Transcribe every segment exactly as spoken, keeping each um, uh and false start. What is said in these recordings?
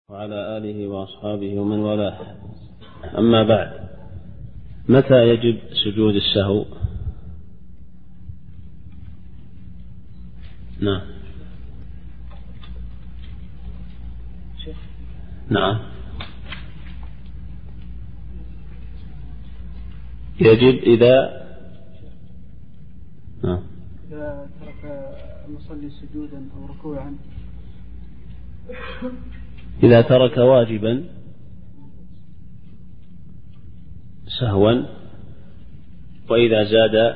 وعلى آله وأصحابه ومن والاه. أما بعد، متى يجب سجود السهو؟ نعم نعم يجب إذا نعم إذا ترك المصلي سجودا أو ركوعا، إذا ترك واجبا سهوا، وإذا زاد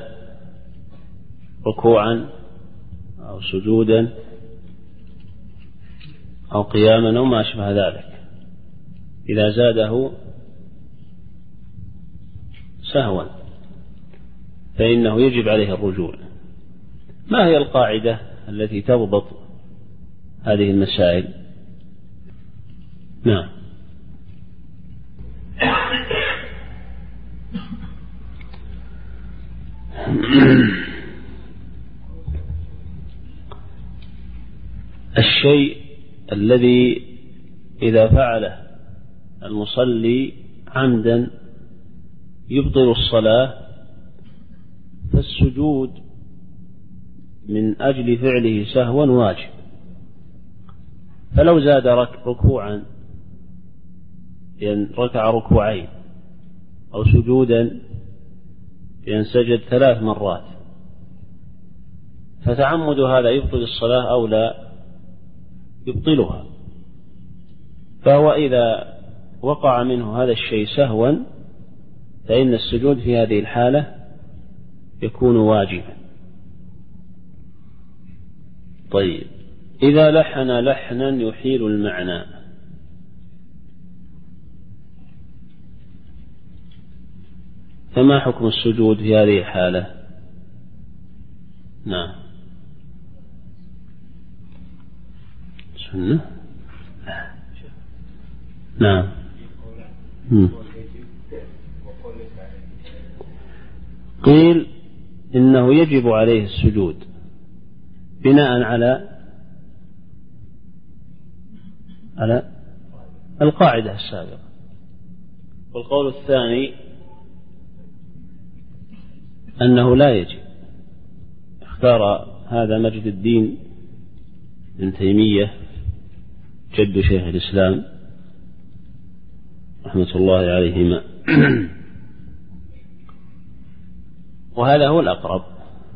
ركوعا أو سجودا أو قياما أو ما أشبه ذلك، إذا زاده سهوا فإنه يجب عليه الرجوع. ما هي القاعدة التي تضبط هذه المسائل؟ نعم الشيء الذي إذا فعله المصلي عمدا يبطل الصلاة، فالسجود من أجل فعله سهوا واجب. فلو زاد ركوعا ركع ركوعين أو سجودا ينسجد ثلاث مرات، فتعمد هذا يبطل الصلاة أو لا يبطلها؟ فهو إذا وقع منه هذا الشيء سهوا فإن السجود في هذه الحالة يكون واجبا. طيب، إذا لحن لحنا يحيل المعنى، فما حكم السجود في هذه الحالة؟ نعم سنة نعم م. قيل إنه يجب عليه السجود بناء على على القاعدة السابقة. والقول الثاني أنه لا يجب. اختار هذا مجد الدين ابن تيمية جد شيخ الإسلام رحمة الله عليهما وهذا هو الأقرب،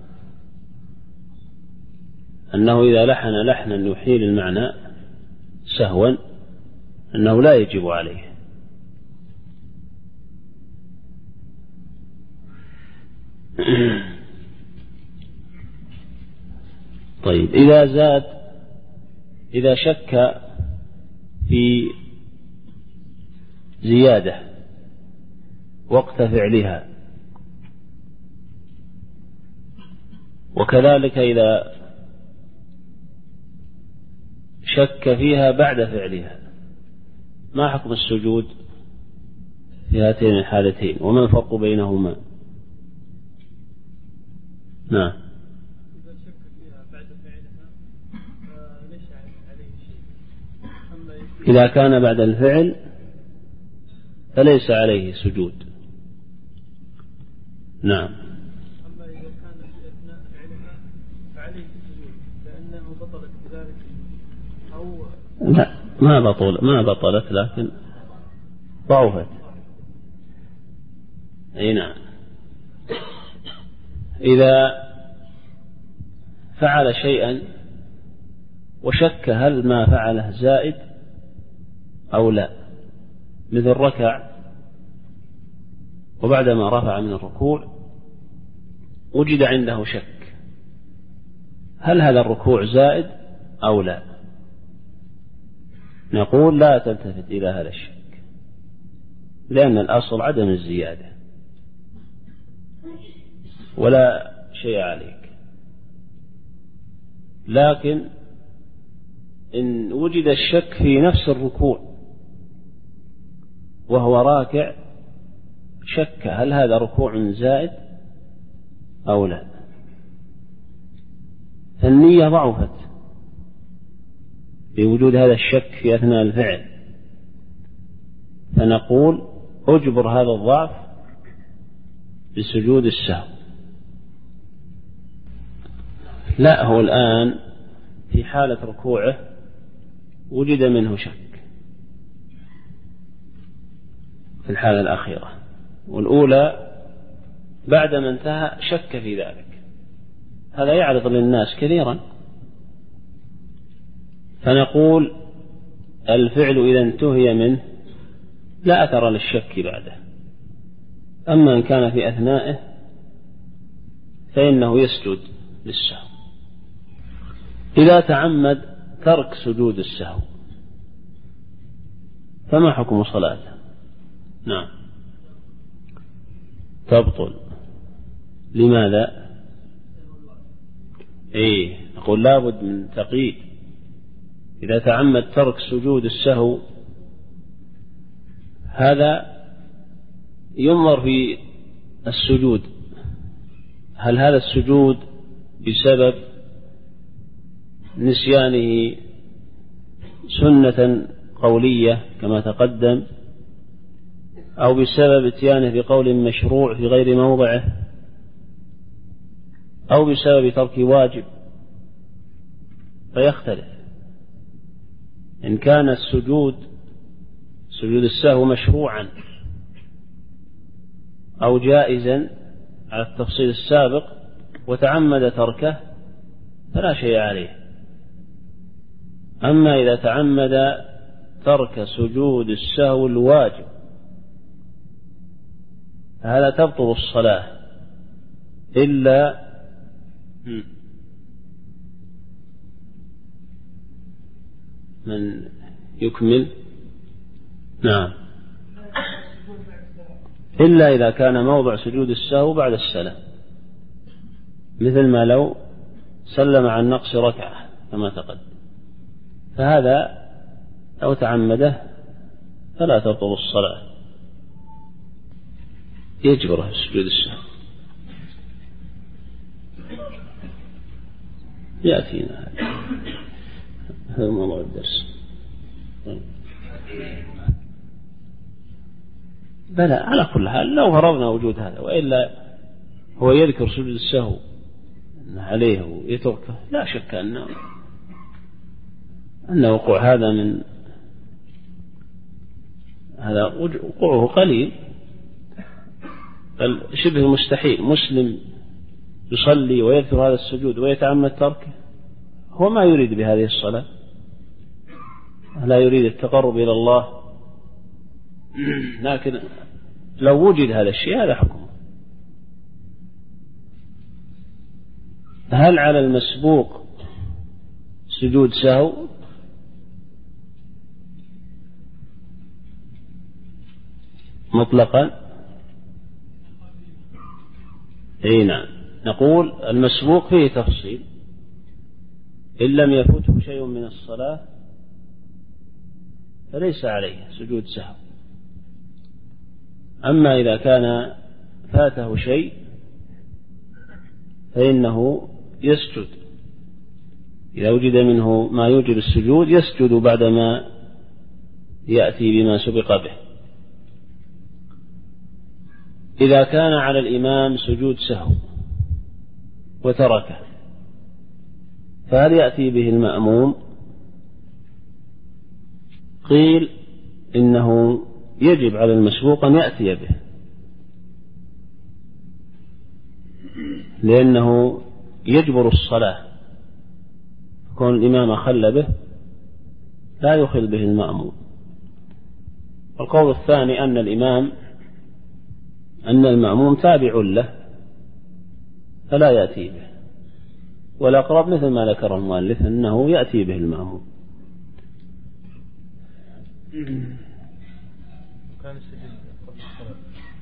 أنه إذا لحن لحنا يحيل المعنى سهوا أنه لا يجب عليه. طيب، إذا زاد إذا شك في زيادة وقت فعلها، وكذلك إذا شك فيها بعد فعلها، ما حكم السجود في هاتين الحالتين وما الفرق بينهما؟ نعم إذا شك فيها بعد فعلها فليس عليه شيء. إذا كان بعد الفعل فليس عليه سجود. نعم. أما إذا كان في أثناء فعلها فعليه السجود لأنه بطلت بذلك أو لا، ما بطل ما بطلت لكن ضعفت. أي نعم. إذا فعل شيئا وشك هل ما فعله زائد أو لا، مثل ركع وبعدما رفع من الركوع وجد عنده شك هل هذا الركوع زائد أو لا، نقول لا تلتفت إلى هذا الشك، لأن الأصل عدم الزيادة ولا شيء عليك. لكن إن وجد الشك في نفس الركوع وهو راكع، شك هل هذا ركوع زائد أو لا، فالنية ضعفت بوجود هذا الشك في أثناء الفعل، فنقول أجبر هذا الضعف بسجود السهو. لا، هو الآن في حالة ركوعه وجد منه شك في الحالة الأخيرة، والأولى بعدما انتهى شك في ذلك. هذا يعرض للناس كثيرا، فنقول الفعل إذا انتهي منه لا أثر للشك بعده. أما إن كان في أثنائه فإنه يسجد للسهو. إذا تعمد ترك سجود السهو فما حكم صلاته؟ نعم تبطل. لماذا؟ إيه نقول لابد من تقييد. إذا تعمد ترك سجود السهو هذا ينظر في السجود، هل هذا السجود بسبب نسيانه سنة قولية كما تقدم، أو بسبب اتيانه بقول مشروع في غير موضعه، أو بسبب ترك واجب، فيختلف. إن كان السجود سجود السهو مشروعا أو جائزا على التفصيل السابق وتعمد تركه فلا شيء عليه. أما إذا تعمد ترك سجود السهو الواجب فهذا تبطل الصلاة إلا من يكمل. نعم إلا إذا كان موضع سجود السهو بعد السلام، مثل ما لو سلم عن نقص ركعة كما تقدم، فهذا لو تعمده فلا تبطل الصلاة، يجبره سجود السهو. يأتينا هذا موضوع الدرس. بلى على كل حال لو فرضنا وجود هذا، وإلا هو يذكر سجود السهو عليه ويتركه، لا شك أنه أن وقوع هذا من هذا وقوعه قليل بل شبه مستحيل. مسلم يصلي ويذكر هذا السجود ويتعمد تركه، هو ما يريد بهذه الصلاة، لا يريد التقرب إلى الله، لكن لو وجد هذا الشيء هذا حكمه. هل على المسبوق سجود سهو؟ مطلقا اي نعم، نقول المسبوق فيه تفصيل، إن لم يفوته شيء من الصلاة فليس عليه سجود سهو. أما إذا كان فاته شيء فإنه يسجد، إذا وجد منه ما يوجب السجود يسجد بعدما يأتي بما سبق به. إذا كان على الإمام سجود سهو وتركه فهل يأتي به المأموم؟ قيل إنه يجب على المسبوق أن يأتي به، لأنه يجبر الصلاة، كون الإمام أخل به لا يخل به المأموم. القول الثاني أن الإمام أن المأموم تابع له فلا يأتي به، والأقرب مثل ما ذكر المؤلف أنه يأتي به المأموم. كان السجود قبل السلام.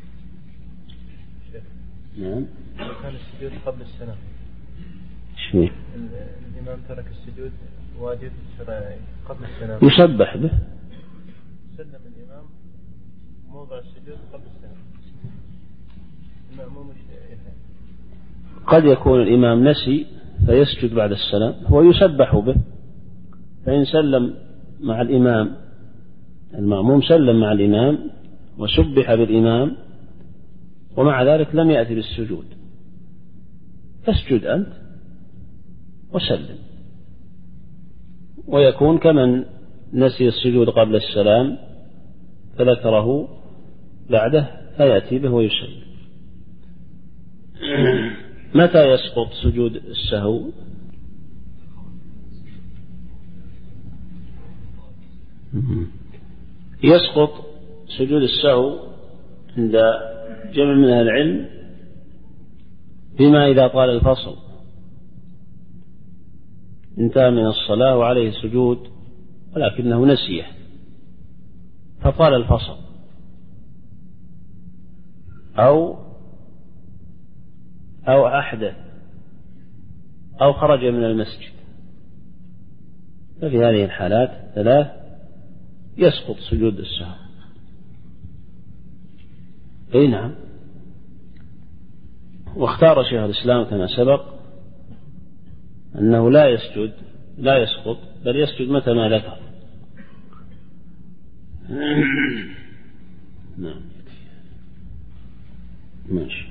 نعم كان السجود قبل السلام. شمي الإمام ترك السجود واجب شرعي قبل السلام، يسبح به. سلم الإمام موضع السجود قبل السلام، المأموم قد يكون الإمام نسي فيسجد بعد السلام، هو يسبح به، فإن سلم مع الإمام المأموم سلم مع الإمام وسبح بالإمام ومع ذلك لم يأتي بالسجود، فاسجد أنت وسلم، ويكون كمن نسي السجود قبل السلام فذكره بعده فيأتي به ويسلم. متى يسقط سجود السهو؟ يسقط سجود السهو عند جمع من أهل العلم بما إذا طال الفصل، انتهى من الصلاة وعليه سجود ولكنه نسيه فطال الفصل، أو أو أحدث أو خرج من المسجد، ففي هذه الحالات ثلاث يسقط سجود السهو. أي نعم. واختار شيخ الإسلام كما سبق أنه لا يسجد لا يسقط بل يسجد متى ما ذكر. نعم ماشي.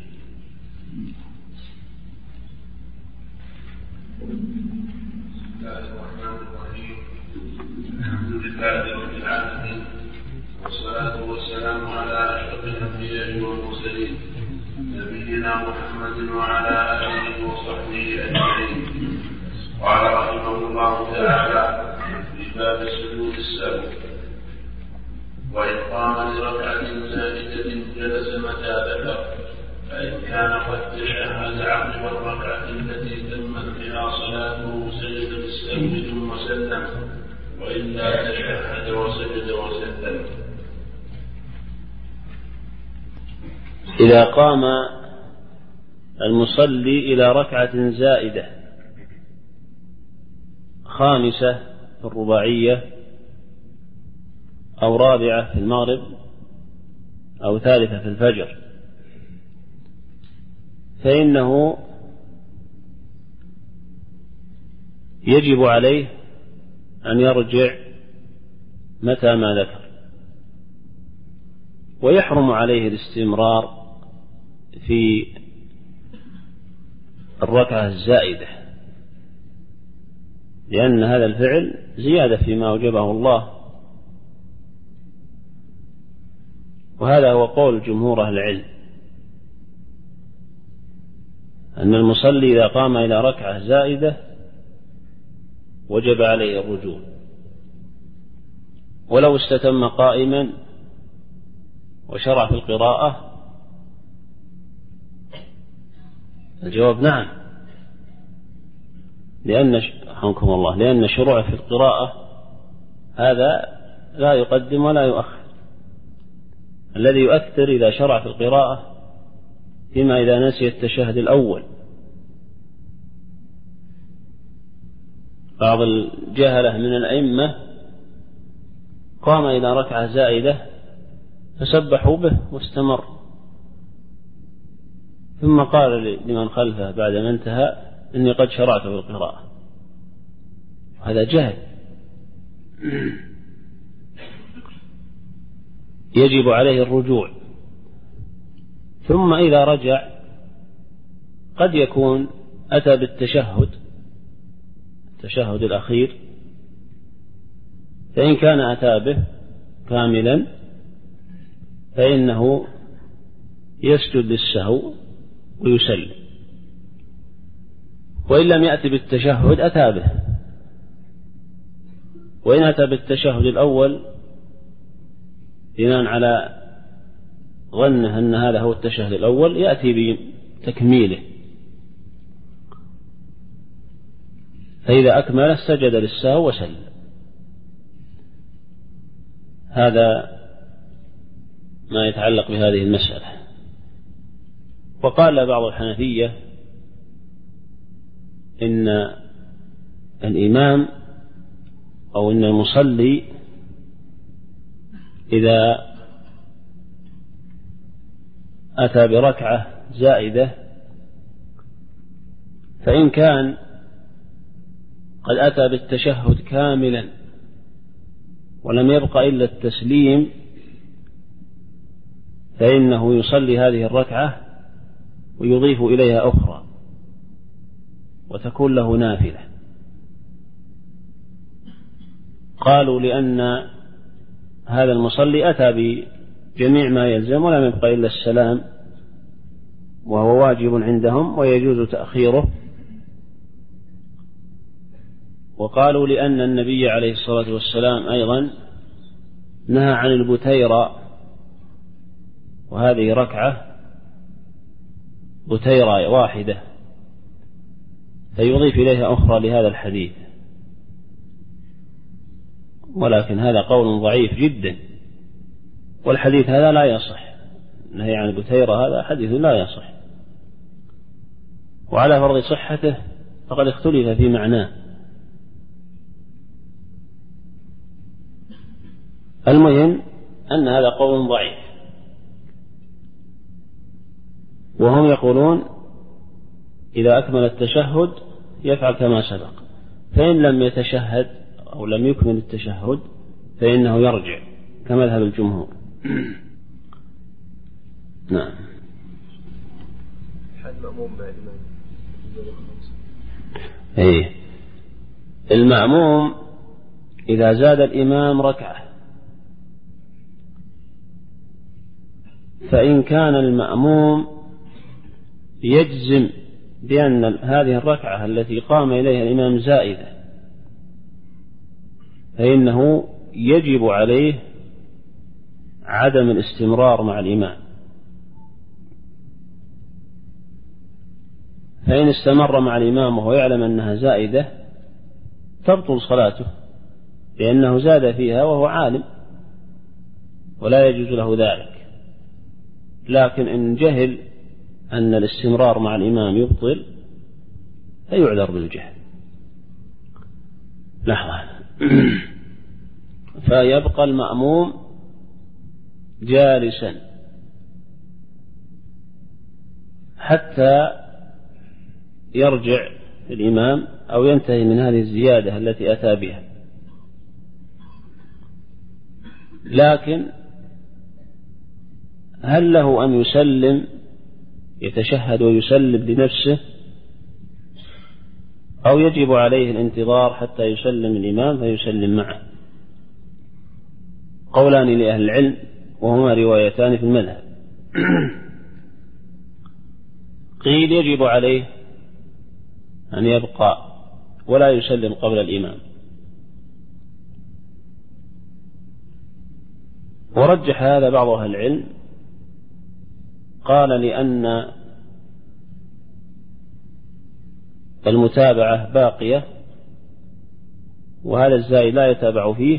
بسم الله الرحمن الرحيم. الحمد لله رب العالمين، والصلاة والسلام على أشرف الأنبياء والمرسلين نبينا محمد وعلى آله وصحبه أجمعين. قال رحمه الله تعالى في باب سجود السهو: وإن قام لركعة زائدة جلس متى ذكر، فإن كان قد تشهد عقب الركعة التي تمت بها صلاته سجد بالسهو ثم سلم، وإلا تشهد وسجد وسلم. إذا قام المصلي إلى ركعة زائدة خامسة في الرباعية أو رابعة في المغرب أو ثالثة في الفجر، فإنه يجب عليه أن يرجع متى ما ذكر، ويحرم عليه الاستمرار في الركعة الزائدة، لأن هذا الفعل زيادة فيما أوجبه الله، وهذا هو قول جمهور أهل العلم أن المصلي إذا قام إلى ركعة زائدة وجب عليه الرجوع، ولو استتم قائما وشرع في القراءة الجواب نعم، لأن رحمكم الله لأن الشروع في القراءة هذا لا يقدم ولا يؤخر. الذي يؤثر إذا شرع في القراءة فيما إذا نسي التشهد الأول. بعض الجهلة من الأئمة قام إلى ركعة زائدة فسبحوا به واستمر، ثم قال لمن خلفه بعدما انتهى إني قد شرعت في القراءة. هذا جهل. يجب عليه الرجوع، ثم إذا رجع قد يكون أتى بالتشهد التشهد الأخير، فإن كان أتى به كاملا فإنه يسجد للسهو ويسلم، وإن لم يأتي بالتشهد أتى به، وإن أتى بالتشهد الأول بناء على ظنه أن هذا هو التشهد الأول يأتي بتكميله، فإذا أكمل سجد للسهو وسلم. هذا ما يتعلق بهذه المسألة. وقال بعض الحنفية إن الإمام أو إن المصلي إذا أتى بركعة زائدة فإن كان قد أتى بالتشهد كاملا ولم يبق إلا التسليم فإنه يصلي هذه الركعة ويضيف إليها أخرى وتكون له نافلة. قالوا لأن هذا المصلي أتى بجميع ما يلزم ولم يبق إلا السلام وهو واجب عندهم ويجوز تأخيره. وقالوا لأن النبي عليه الصلاة والسلام أيضا نهى عن البتيرة، وهذه ركعة بتيرة واحدة فيضيف إليها أخرى لهذا الحديث، ولكن هذا قول ضعيف جدا، والحديث هذا لا يصح، النهي عن البتيرة هذا حديث لا يصح، وعلى فرض صحته فقد اختلف في معناه. المهم أن هذا قول ضعيف، وهم يقولون إذا أكمل التشهد يفعل كما سبق، فإن لم يتشهد أو لم يكمل التشهد فإنه يرجع كمذهب الجمهور. نعم. حال مأموم مع الإمام. إيه، المأموم إذا زاد الإمام ركعة فإن كان المأموم يجزم بأن هذه الركعة التي قام إليها الإمام زائدة فإنه يجب عليه عدم الاستمرار مع الإمام، فإن استمر مع الإمام وهو يعلم أنها زائدة تبطل صلاته لأنه زاد فيها وهو عالم ولا يجوز له ذلك. لكن إن جهل أن الاستمرار مع الإمام يبطل فيعذر بالجهل. لحظة. فيبقى المأموم جالسا حتى يرجع الإمام أو ينتهي من هذه الزيادة التي أتى بها. لكن هل له أن يسلم يتشهد ويسلم لنفسه أو يجب عليه الانتظار حتى يسلم الإمام فيسلم معه؟ قولان لأهل العلم وهما روايتان في المذهب. قيل يجب عليه أن يبقى ولا يسلم قبل الإمام، ورجح هذا بعض أهل العلم، قال لأن المتابعة باقية وهذا الزائد لا يتابع فيه،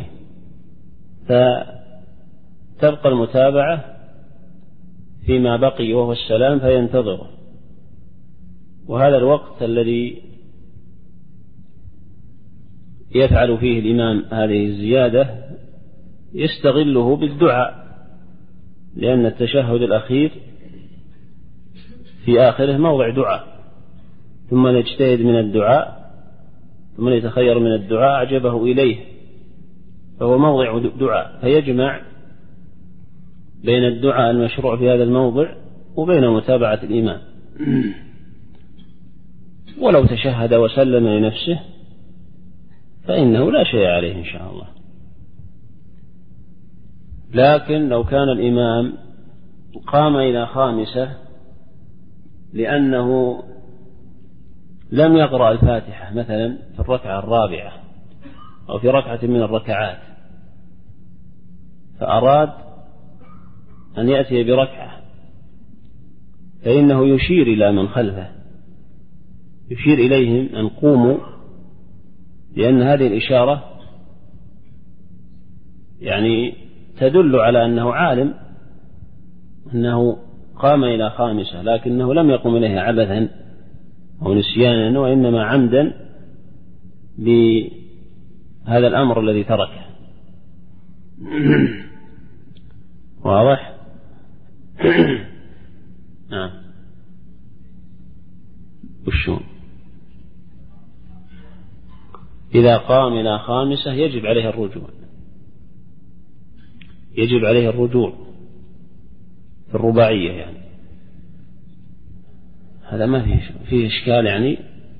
فتبقى المتابعة فيما بقي وهو السلام فينتظره، وهذا الوقت الذي يفعل فيه الإمام هذه الزيادة يستغله بالدعاء، لأن التشهد الأخير في آخره موضع دعاء، ثم نجتهد من الدعاء ثم يتخير من الدعاء أعجبه إليه، فهو موضع دعاء، فيجمع بين الدعاء المشروع في هذا الموضع وبين متابعة الإمام. ولو تشهد وسلم لنفسه فإنه لا شيء عليه إن شاء الله. لكن لو كان الإمام قام إلى خامسة لأنه لم يقرأ الفاتحة مثلا في الركعة الرابعة أو في ركعة من الركعات، فأراد أن يأتي بركعة، فإنه يشير إلى من خلفه، يشير إليهم أن قوموا، لأن هذه الإشارة يعني تدل على أنه عالم أنه قام إلى خامسة، لكنه لم يقم إليها عبثا أو نسيانا، وإنما عمدا بهذا الأمر الذي تركه. واضح؟ نعم. وشون إذا قام إلى خامسة يجب عليه الرجوع، يجب عليه الرجوع في الرباعية يعني، هذا ما فيه فيه إشكال يعني.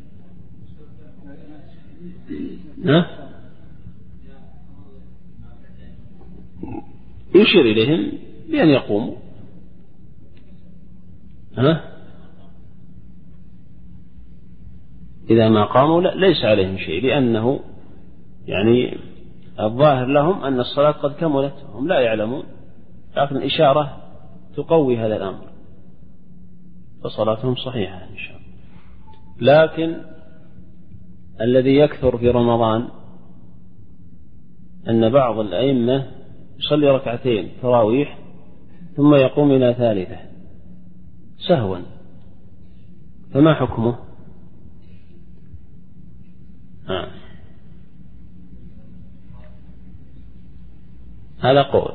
ها؟ يشير إليهم بأن يقوموا. ها؟ إذا ما قاموا لا ليس عليهم شيء، لأنه يعني الظاهر لهم أن الصلاة قد كملت، هم لا يعلمون، لكن الإشارة تقوي هذا الأمر، فصلاتهم صحيحة إن شاء الله. لكن الذي يكثر في رمضان أن بعض الأئمة يصلي ركعتين تراويح ثم يقوم إلى ثالثة سهوا، فما حكمه؟ آه. هذا قول.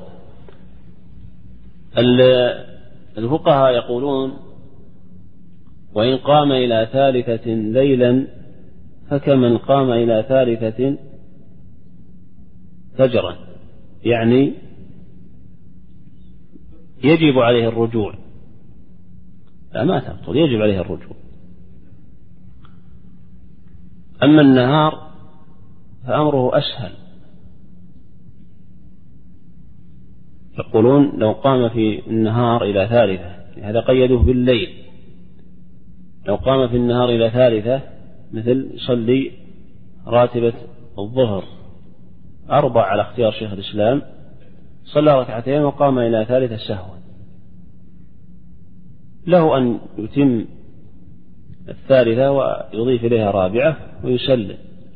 الفقهاء يقولون وإن قام إلى ثالثة ليلا فكمن قام إلى ثالثة فجرا، يعني يجب عليه الرجوع. لا ما تبطل، يجب عليه الرجوع. أما النهار فأمره أسهل، يقولون لو قام في النهار إلى ثالثة، هذا قيدوه بالليل، لو قام في النهار إلى ثالثة مثل يصلي راتبة الظهر أربع على اختيار شيخ الإسلام، صلى ركعتين وقام إلى ثالثة سهوا، له أن يتم الثالثة ويضيف إليها رابعة ويسلم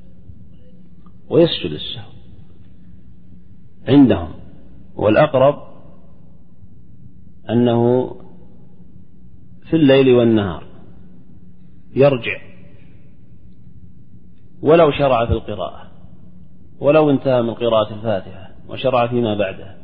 ويسجد السهو عندهم. والأقرب أنه في الليل والنهار يرجع ولو شرع في القراءة، ولو انتهى من قراءة الفاتحة وشرع فيما بعدها،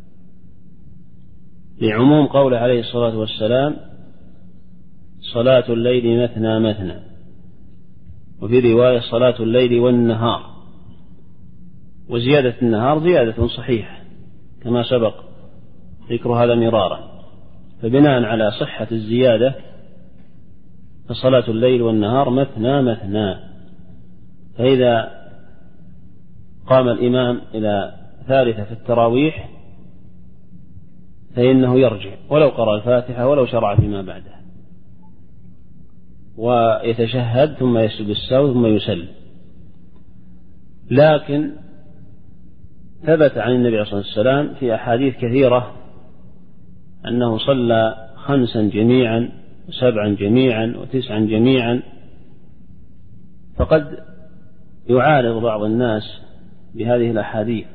لعموم قوله عليه الصلاة والسلام صلاة الليل مثنى مثنى، وفي رواية صلاة الليل والنهار، وزيادة النهار زيادة صحيحة كما سبق ذكر هذا مرارا، فبناء على صحة الزيادة فصلاة الليل والنهار مثنى مثنى. فإذا قام الإمام إلى ثالثة في التراويح فإنه يرجع ولو قرأ الفاتحة ولو شرع فيما بعدها، ويتشهد ثم يسجد السهو ثم يسلم. لكن ثبت عن النبي صلى الله عليه وسلم في أحاديث كثيرة أنه صلى خمسا جميعا وسبعا جميعا وتسعا جميعا، فقد يعارض بعض الناس بهذه الأحاديث،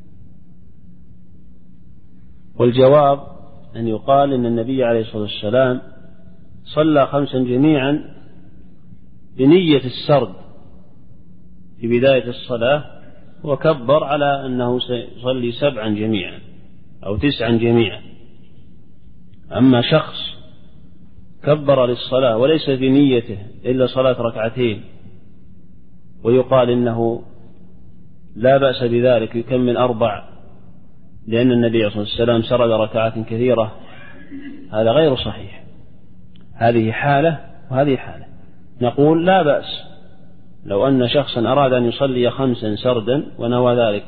والجواب أن يقال إن النبي عليه الصلاة والسلام صلى خمسا جميعا بنية السرد في بداية الصلاة، وكبر على أنه سيصلي سبعا جميعا أو تسعا جميعا. أما شخص كبر للصلاة وليس في نيته إلا صلاة ركعتين ويقال إنه لا بأس بذلك يكمل أربع لأن النبي صلى الله عليه وسلم سرد ركعات كثيرة، هذا غير صحيح. هذه حالة وهذه حالة. نقول لا بأس لو أن شخصا أراد أن يصلي خمسا سردا ونوى ذلك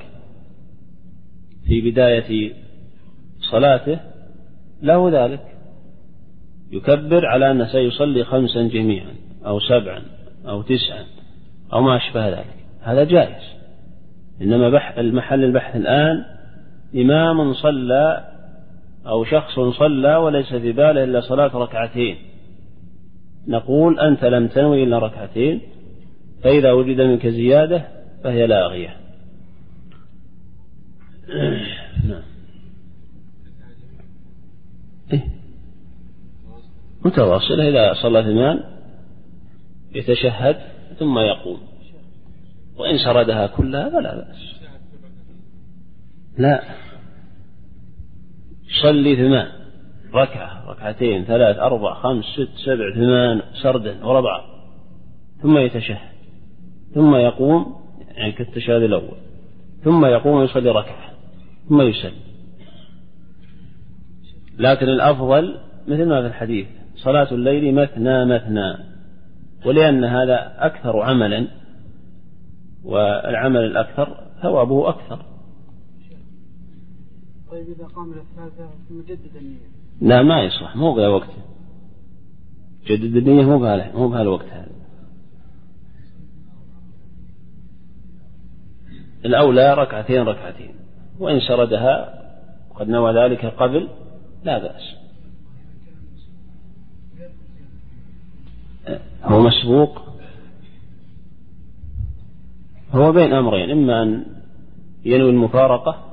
في بداية صلاته له ذلك، يكبر على أنه سيصلي خمسا جميعا أو سبعا أو تسعا أو ما أشبه ذلك، هذا جائز. إنما بحث المحل البحث الآن إمام صلى أو شخص صلى وليس في باله إلا صلاة ركعتين، نقول أنت لم تنوي إلا ركعتين، فإذا وجد منك زيادة فهي لاغية. متواصلة. إذا صلى ثمان يتشهد ثم يقوم، وإن سردها كلها فلا بأس. لا، يصلي ثمان ركعة ركعتين ثلاث أربع خمس ست سبع ثمان سردا وربعة ثم يتشهد ثم يقوم، يعني كالتشهد الأول، ثم يقوم ويصلي ركعة ثم يسلم. لكن الأفضل مثل ما في الحديث صلاة الليل مثنى مثنى، ولأن هذا أكثر عملا، والعمل الأكثر ثوابه أكثر. طيب إذا قام للثالثة ثم جدد النية؟ لا ما يصلح، مو بهالوقت، جدد النية مو بهال مو بهالوقت هذا. الأولى ركعتين ركعتين، وإن سردها وقد نوى ذلك قبل لا بأس. هو مسبوق، هو بين أمرين، إما أن ينوي المفارقة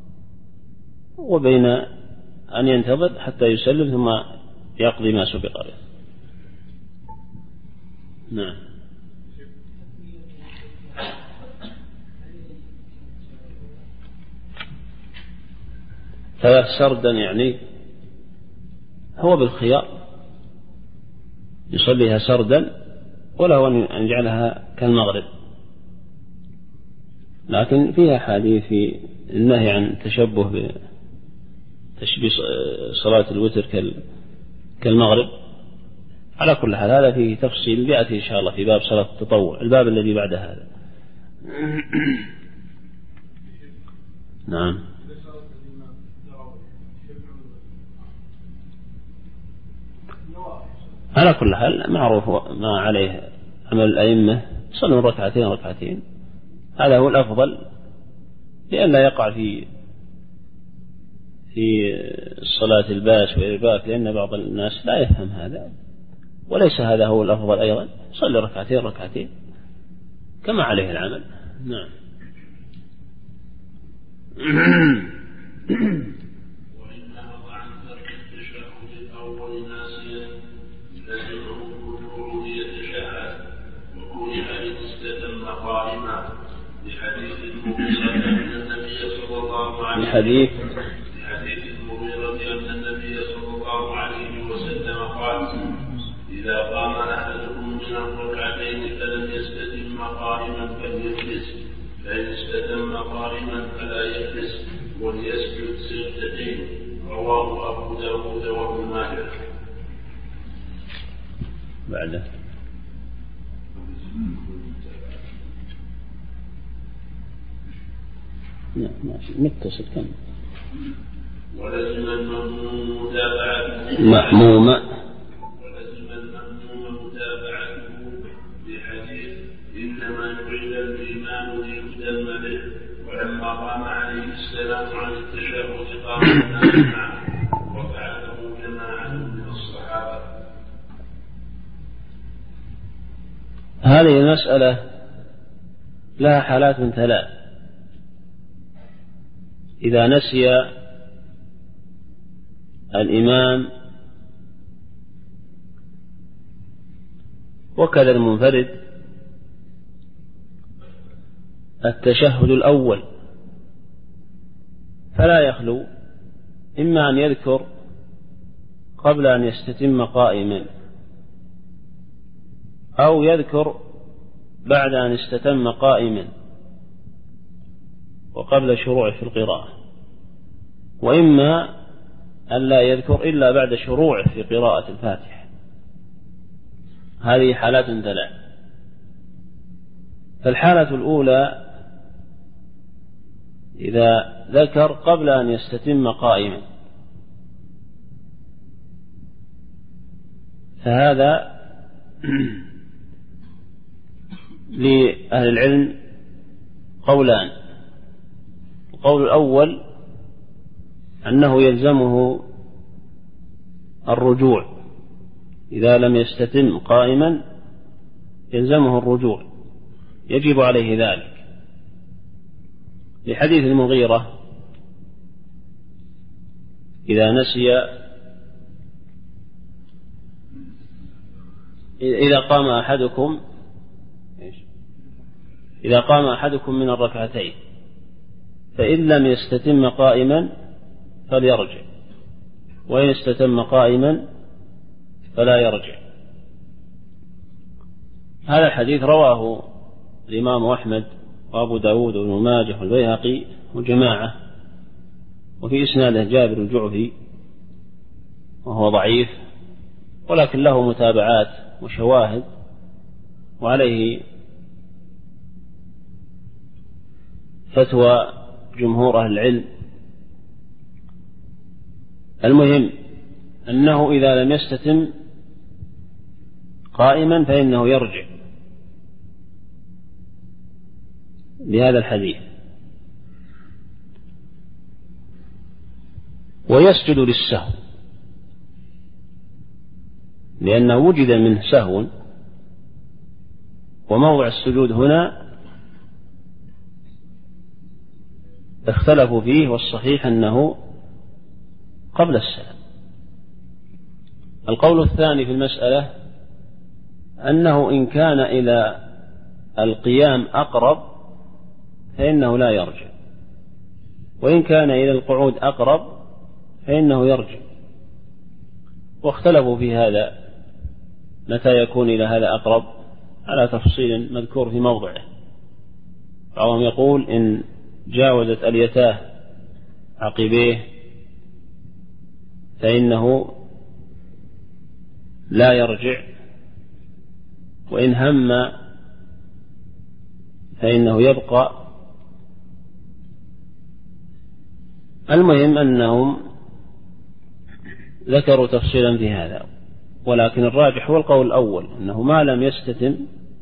وبين أن ينتظر حتى يسلم ثم يقضي ما سبق له. نعم. ثلاث سردا يعني هو بالخيار، يصليها سردا وله أن يجعلها كالمغرب، لكن فيها حديث في النهي عن التشبه بتشبيه صلاة الوتر كالمغرب. على كل حال هذا فيه تفصيل يأتي إن شاء الله في باب صلاة التطوع، الباب الذي بعد هذا. نعم. على كل حال معروف ما عليه عمل الأئمة، صلوا ركعتين ركعتين، هذا هو الأفضل، لئلا يقع في في الصلاة الباس والإرباك، لأن بعض الناس لا يفهم هذا، وليس هذا هو الأفضل أيضا. صلي ركعتين ركعتين كما عليه العمل. نعم. الحديث حديث المغيرة أن النبي صلى الله عليه وسلم قال: إذا قام أحدكم من الركعتين فلم يستتم قائما فليجلس، فإن استتم قائما فلا يجلس وليسجد سجدتين. رواه أبو داود وابن ماجه. بعده ماشي متصل كم. ولزم المأموم متابعته مأموم ولزم المأموم متابعته بحديث: إنما جعل الإمام ليؤتم به. ولما قام عليه السلام عن التشهد قام الناس معه، وفعله جماعة من الصحابة. هذه المسألة لها حالات من ثلاث: إذا نسي الإمام وكذا المنفرد التشهد الأول، فلا يخلو إما أن يذكر قبل أن يستتم قائما، أو يذكر بعد أن استتم قائما وقبل شروعه في القراءة، وإما أن لا يذكر إلا بعد شروعه في قراءة الفاتحة. هذه حالات ثلاث. فالحالة الأولى إذا ذكر قبل أن يستتم قائما، فهذا لأهل العلم قولان. القول الأول أنه يلزمه الرجوع، إذا لم يستتم قائما يلزمه الرجوع، يجب عليه ذلك، لحديث المغيرة: إذا نسي إذا قام أحدكم إذا قام أحدكم من الركعتين فإن لم يستتم قائما فليرجع، وإن استتم قائما فلا يرجع. هذا الحديث رواه الإمام أحمد وأبو داود وابن ماجه والبيهقي وجماعة، وفي إسناده جابر الجعفي وهو ضعيف، ولكن له متابعات وشواهد، وعليه فتوى جمهور أهل العلم. المهم أنه إذا لم يستتم قائما فإنه يرجع لهذا الحديث، ويسجد للسهو، لأنه وجد منه سهو، وموضع السجود هنا اختلفوا فيه، والصحيح أنه قبل السلام. القول الثاني في المسألة أنه إن كان إلى القيام أقرب فإنه لا يرجع، وإن كان إلى القعود أقرب فإنه يرجع، واختلفوا في هذا متى يكون إلى هذا أقرب على تفصيل مذكور في موضعه. بعضهم يقول إن جاوزت اليتاه عقبيه فإنه لا يرجع، وإن هم فإنه يبقى. المهم أنهم ذكروا تفصيلا في هذا، ولكن الراجح هو القول الأول، أنه ما لم يستتم،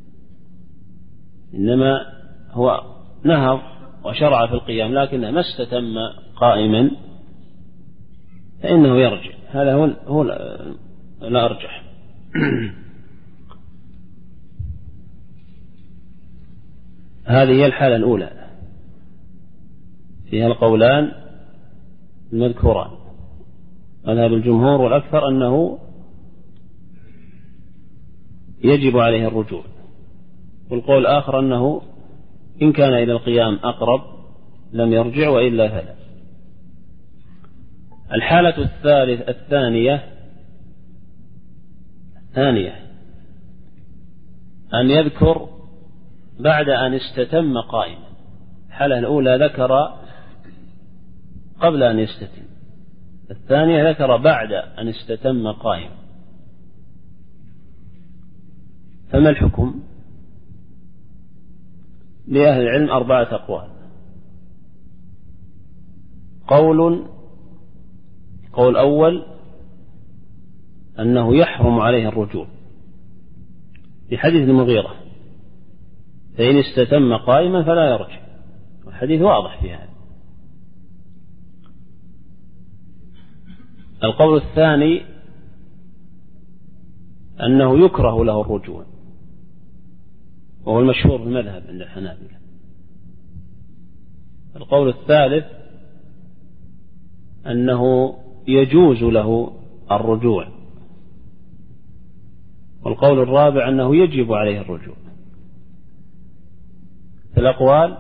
إنما هو نهض وشرع في القيام لكنه ما استتم قائما فإنه يرجع. هذا هو هو لا أرجح. هذه هي الحالة الأولى، فيها القولان المذكوران. مذهب الجمهور والأكثر أنه يجب عليه الرجوع، والقول الآخر أنه إن كان إلى القيام أقرب لم يرجع، وإلا فلا. الحالة الثالث الثانية ثانية أن يذكر بعد أن استتم قائما. الحالة الأولى ذكر قبل أن يستتم، الثانية ذكر بعد أن استتم قائما. فما الحكم؟ لأهل العلم أربعة أقوال. قول قول أول أنه يحرم عليه الرجوع في حديث المغيرة، فإن استتم قائما فلا يرجع، والحديث واضح في هذا. القول الثاني أنه يكره له الرجوع، وهو المشهور في المذهب عند الحنابلة. القول الثالث أنه يجوز له الرجوع، والقول الرابع أنه يجب عليه الرجوع. في الأقوال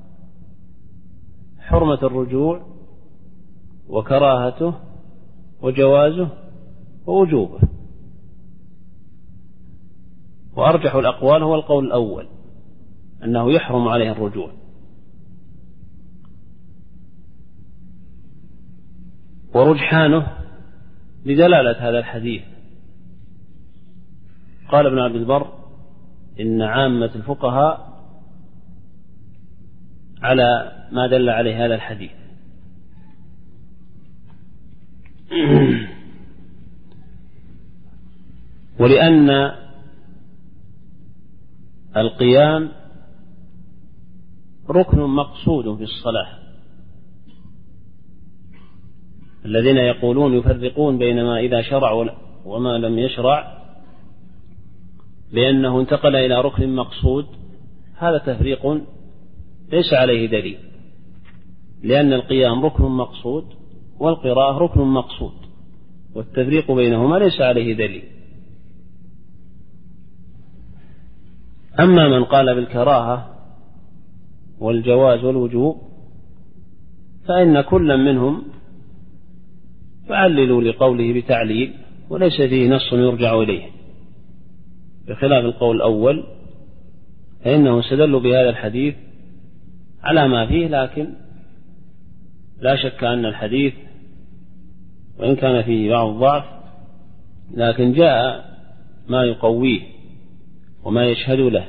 حرمة الرجوع وكراهته وجوازه ووجوبه، وأرجح الأقوال هو القول الأول أنه يحرم عليه الرجوع. ورجحانه بدلالة هذا الحديث. قال ابن عبد البر إن عامة الفقهاء على ما دل عليه هذا الحديث. ولأن القيام ركن مقصود في الصلاة. الذين يقولون يفرقون بين ما إذا شرع وما لم يشرع لأنه انتقل إلى ركن مقصود، هذا تفريق ليس عليه دليل، لأن القيام ركن مقصود والقراءة ركن مقصود، والتفريق بينهما ليس عليه دليل. أما من قال بالكراهة والجواز والوجوب فإن كل منهم فعللوا لقوله بتعليل وليس فيه نص يرجع إليه، بخلاف القول الأول فإنه استدلوا بهذا الحديث على ما فيه، لكن لا شك أن الحديث وإن كان فيه بعض الضعف لكن جاء ما يقويه وما يشهد له.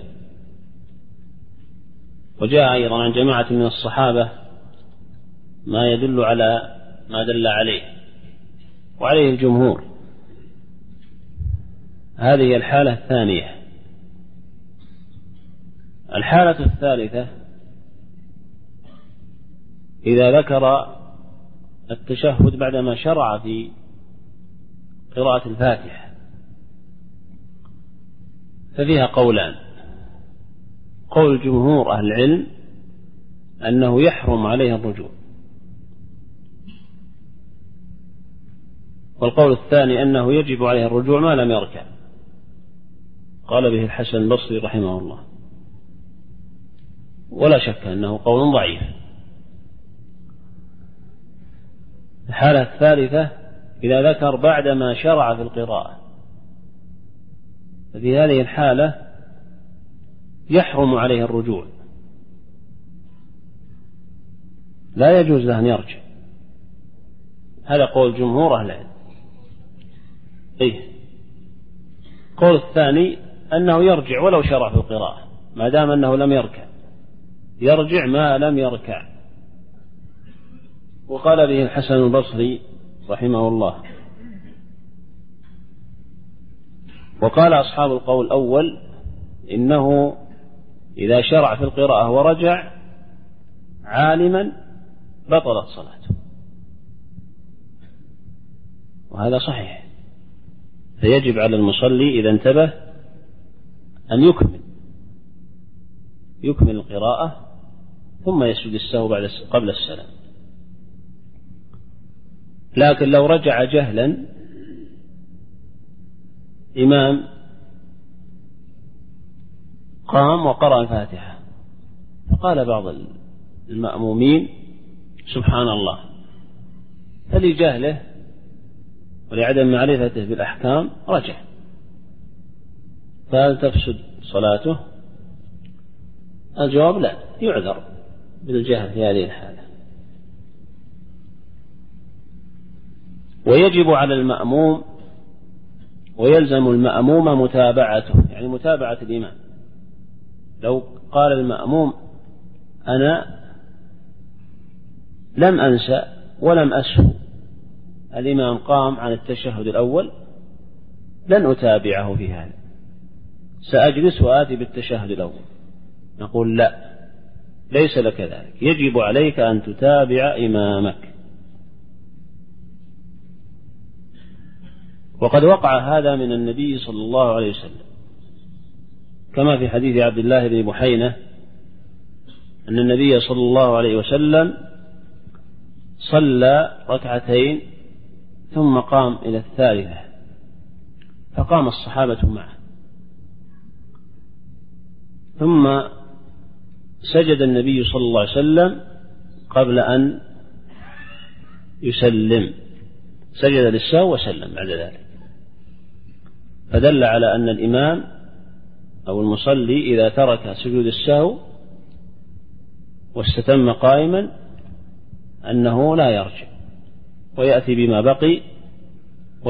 وجاء أيضا عن جماعة من الصحابة ما يدل على ما دل عليه وعليه الجمهور. هذه الحالة الثانية. الحالة الثالثة إذا ذكر التشهد بعدما شرع في قراءة الفاتحة ففيها قولان. قول جمهور أهل العلم أنه يحرم عليه الرجوع، والقول الثاني أنه يجب عليه الرجوع ما لم يركع. قال به الحسن البصري رحمه الله، ولا شك أنه قول ضعيف. الحالة الثالثة إذا ذكر بعدما شرع في القراءة، ففي هذه الحالة يحرم عليه الرجوع، لا يجوز له أن يرجع. هذا قول جمهور أهل العلم. إيه؟ قول الثاني أنه يرجع ولو شرع في القراءة ما دام أنه لم يركع، يرجع ما لم يركع. وقال به الحسن البصري رحمه الله. وقال أصحاب القول الأول إنه إذا شرع في القراءة ورجع عالما بطلت صلاته، وهذا صحيح. فيجب على المصلي إذا انتبه أن يكمل يكمل القراءة ثم يسجد السهو بعد قبل السلام. لكن لو رجع جهلا، إمام قام وقرأ الفاتحة فقال بعض المأمومين سبحان الله، فلجهله ولعدم معرفته بالأحكام رجع، فهل تفسد صلاته؟ الجواب لا، يعذر بالجهل في هذه الحالة. ويجب على المأموم ويلزم المأموم متابعته، يعني متابعة الإمام. لو قال المأموم أنا لم أنسى ولم أسهو، الإمام قام عن التشهد الأول، لن أتابعه في هذا، سأجلس وآتي بالتشهد الأول. نقول لا، ليس لك ذلك، يجب عليك أن تتابع إمامك. وقد وقع هذا من النبي صلى الله عليه وسلم، كما في حديث عبد الله بن بحينة أن النبي صلى الله عليه وسلم صلى ركعتين ثم قام إلى الثالثة فقام الصحابة معه، ثم سجد النبي صلى الله عليه وسلم قبل أن يسلم، سجد للسهو وسلم بعد ذلك. فدل على أن الإمام أو المصلي إذا ترك سجود السهو واستتم قائما أنه لا يرجع ويأتي بما بقي